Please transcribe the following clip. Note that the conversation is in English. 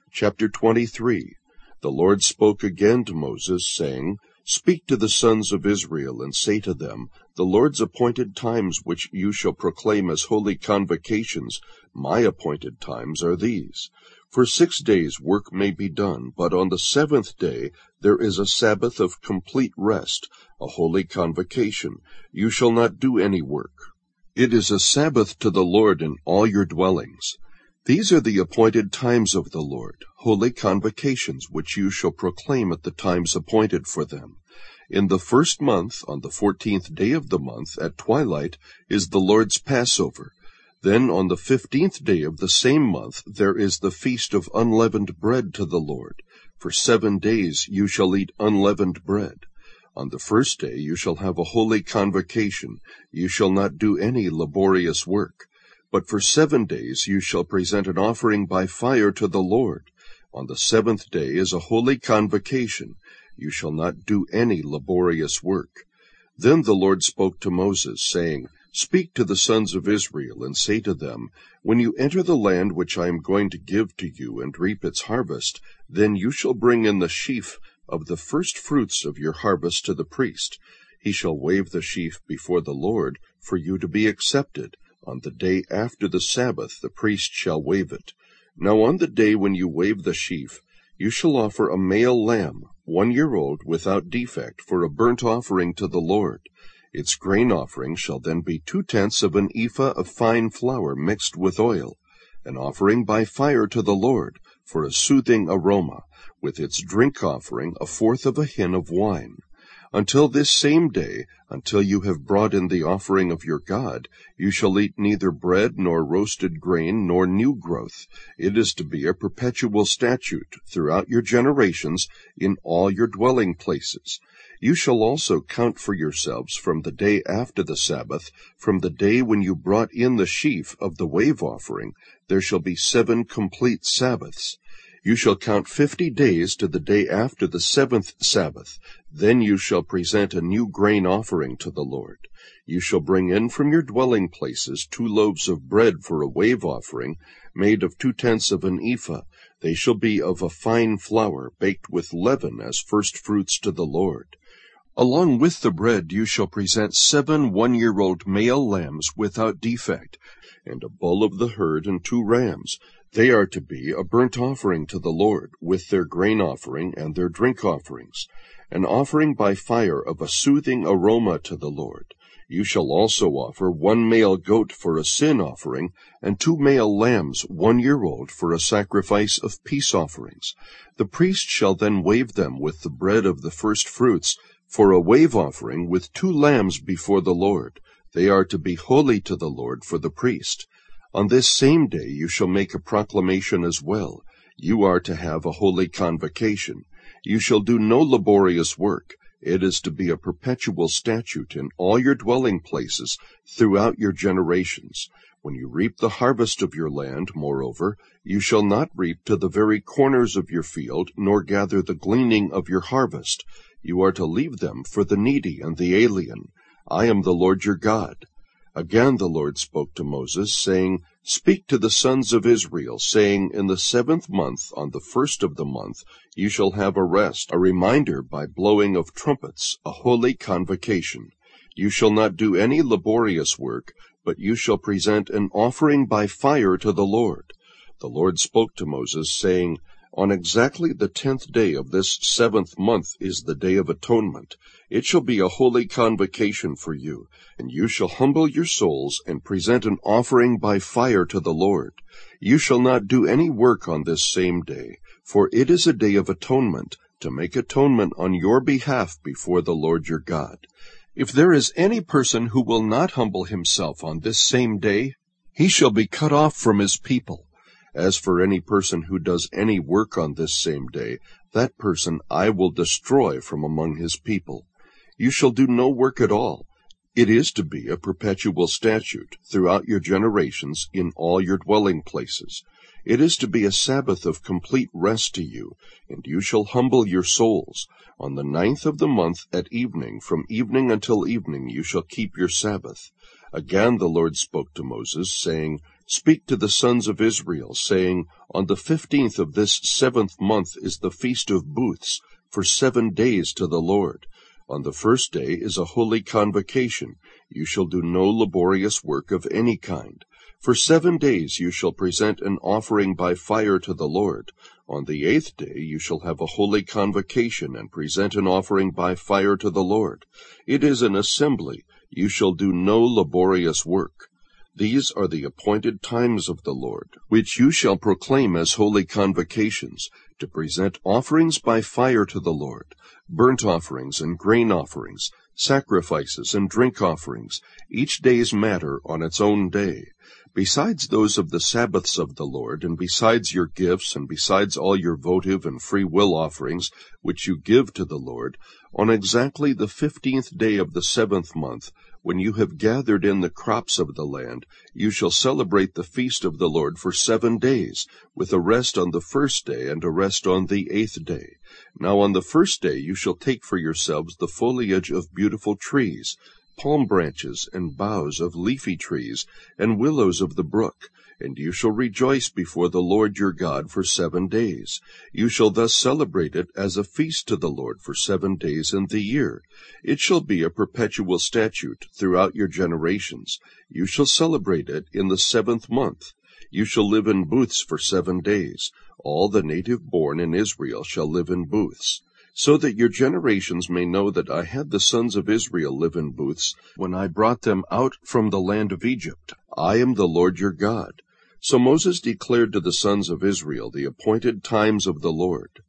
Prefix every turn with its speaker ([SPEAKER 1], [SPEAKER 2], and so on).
[SPEAKER 1] Chapter 23. The Lord spoke again to Moses, saying, Speak to the sons of Israel, and say to them, The Lord's appointed times which you shall proclaim as holy convocations, my appointed times are these. For 6 days work may be done, but on the 7th day there is a Sabbath of complete rest, a holy convocation. You shall not do any work. It is a Sabbath to the Lord in all your dwellings. These are the appointed times of the Lord, holy convocations, which you shall proclaim at the times appointed for them. In the 1st month, on the 14th day of the month, at twilight, is the Lord's Passover. Then on the 15th day of the same month there is the feast of unleavened bread to the Lord. For 7 days you shall eat unleavened bread. On the 1st day you shall have a holy convocation. You shall not do any laborious work. But for 7 days you shall present an offering by fire to the Lord. On the 7th day is a holy convocation. You shall not do any laborious work. Then the Lord spoke to Moses, saying, Speak to the sons of Israel, and say to them, When you enter the land which I am going to give to you, and reap its harvest, then you shall bring in the sheaf of the first fruits of your harvest to the priest. He shall wave the sheaf before the Lord, for you to be accepted. On the day after the Sabbath the priest shall wave it. Now on the day when you wave the sheaf, you shall offer a male lamb, 1 year old, without defect, for a burnt offering to the Lord. Its grain offering shall then be 2/10 of an ephah of fine flour mixed with oil, an offering by fire to the Lord, for a soothing aroma, with its drink offering 1/4 of a hin of wine. Until this same day, until you have brought in the offering of your God, you shall eat neither bread nor roasted grain nor new growth. It is to be a perpetual statute throughout your generations in all your dwelling places. You shall also count for yourselves from the day after the Sabbath, from the day when you brought in the sheaf of the wave offering, there shall be 7 complete Sabbaths. You shall count 50 days to the day after the 7th Sabbath. Then you shall present a new grain offering to the Lord. You shall bring in from your dwelling places 2 loaves of bread for a wave offering, made of 2/10 of an ephah. They shall be of a fine flour, baked with leaven as first fruits to the Lord. Along with the bread you shall present 7 one-year-old male lambs without defect, and a bull of the herd and 2 rams. They are to be a burnt offering to the Lord, with their grain offering and their drink offerings, an offering by fire of a soothing aroma to the Lord. You shall also offer 1 male goat for a sin offering, and 2 male lambs 1 year old for a sacrifice of peace offerings. The priest shall then wave them with the bread of the first fruits, for a wave offering with 2 lambs before the Lord. They are to be holy to the Lord for the priest. On this same day you shall make a proclamation as well. You are to have a holy convocation. You shall do no laborious work. It is to be a perpetual statute in all your dwelling places throughout your generations. When you reap the harvest of your land, moreover, you shall not reap to the very corners of your field, nor gather the gleaning of your harvest. You are to leave them for the needy and the alien. I am the Lord your God. Again the Lord spoke to Moses, saying, Speak to the sons of Israel, saying, In the 7th month, on the 1st of the month, you shall have a rest, a reminder by blowing of trumpets, a holy convocation. You shall not do any laborious work, but you shall present an offering by fire to the Lord. The Lord spoke to Moses, saying, On exactly the 10th day of this 7th month is the Day of Atonement. It shall be a holy convocation for you, and you shall humble your souls and present an offering by fire to the Lord. You shall not do any work on this same day, for it is a day of atonement, to make atonement on your behalf before the Lord your God. If there is any person who will not humble himself on this same day, he shall be cut off from his people. As for any person who does any work on this same day, that person I will destroy from among his people. You shall do no work at all. It is to be a perpetual statute throughout your generations in all your dwelling places. It is to be a Sabbath of complete rest to you, and you shall humble your souls. On the 9th of the month at evening, from evening until evening, you shall keep your Sabbath. Again the Lord spoke to Moses, saying, Speak to the sons of Israel, saying, On the 15th of this 7th month is the feast of booths, for 7 days to the Lord. On the first day is a holy convocation. You shall do no laborious work of any kind. For 7 days you shall present an offering by fire to the Lord. On the 8th day you shall have a holy convocation, and present an offering by fire to the Lord. It is an assembly. You shall do no laborious work. These are the appointed times of the Lord, which you shall proclaim as holy convocations, to present offerings by fire to the Lord, burnt offerings and grain offerings, sacrifices and drink offerings, each day's matter on its own day, besides those of the Sabbaths of the Lord, and besides your gifts, and besides all your votive and free will offerings, which you give to the Lord, on exactly the 15th day of the 7th month, when you have gathered in the crops of the land, you shall celebrate the feast of the Lord for 7 days, with a rest on the first day and a rest on the 8th day. Now on the first day you shall take for yourselves the foliage of beautiful trees, palm branches and boughs of leafy trees, and willows of the brook, and you shall rejoice before the Lord your God for 7 days. You shall thus celebrate it as a feast to the Lord for 7 days in the year. It shall be a perpetual statute throughout your generations. You shall celebrate it in the 7th month. You shall live in booths for 7 days. All the native born in Israel shall live in booths, so that your generations may know that I had the sons of Israel live in booths when I brought them out from the land of Egypt. I am the Lord your God. So Moses declared to the sons of Israel the appointed times of the Lord.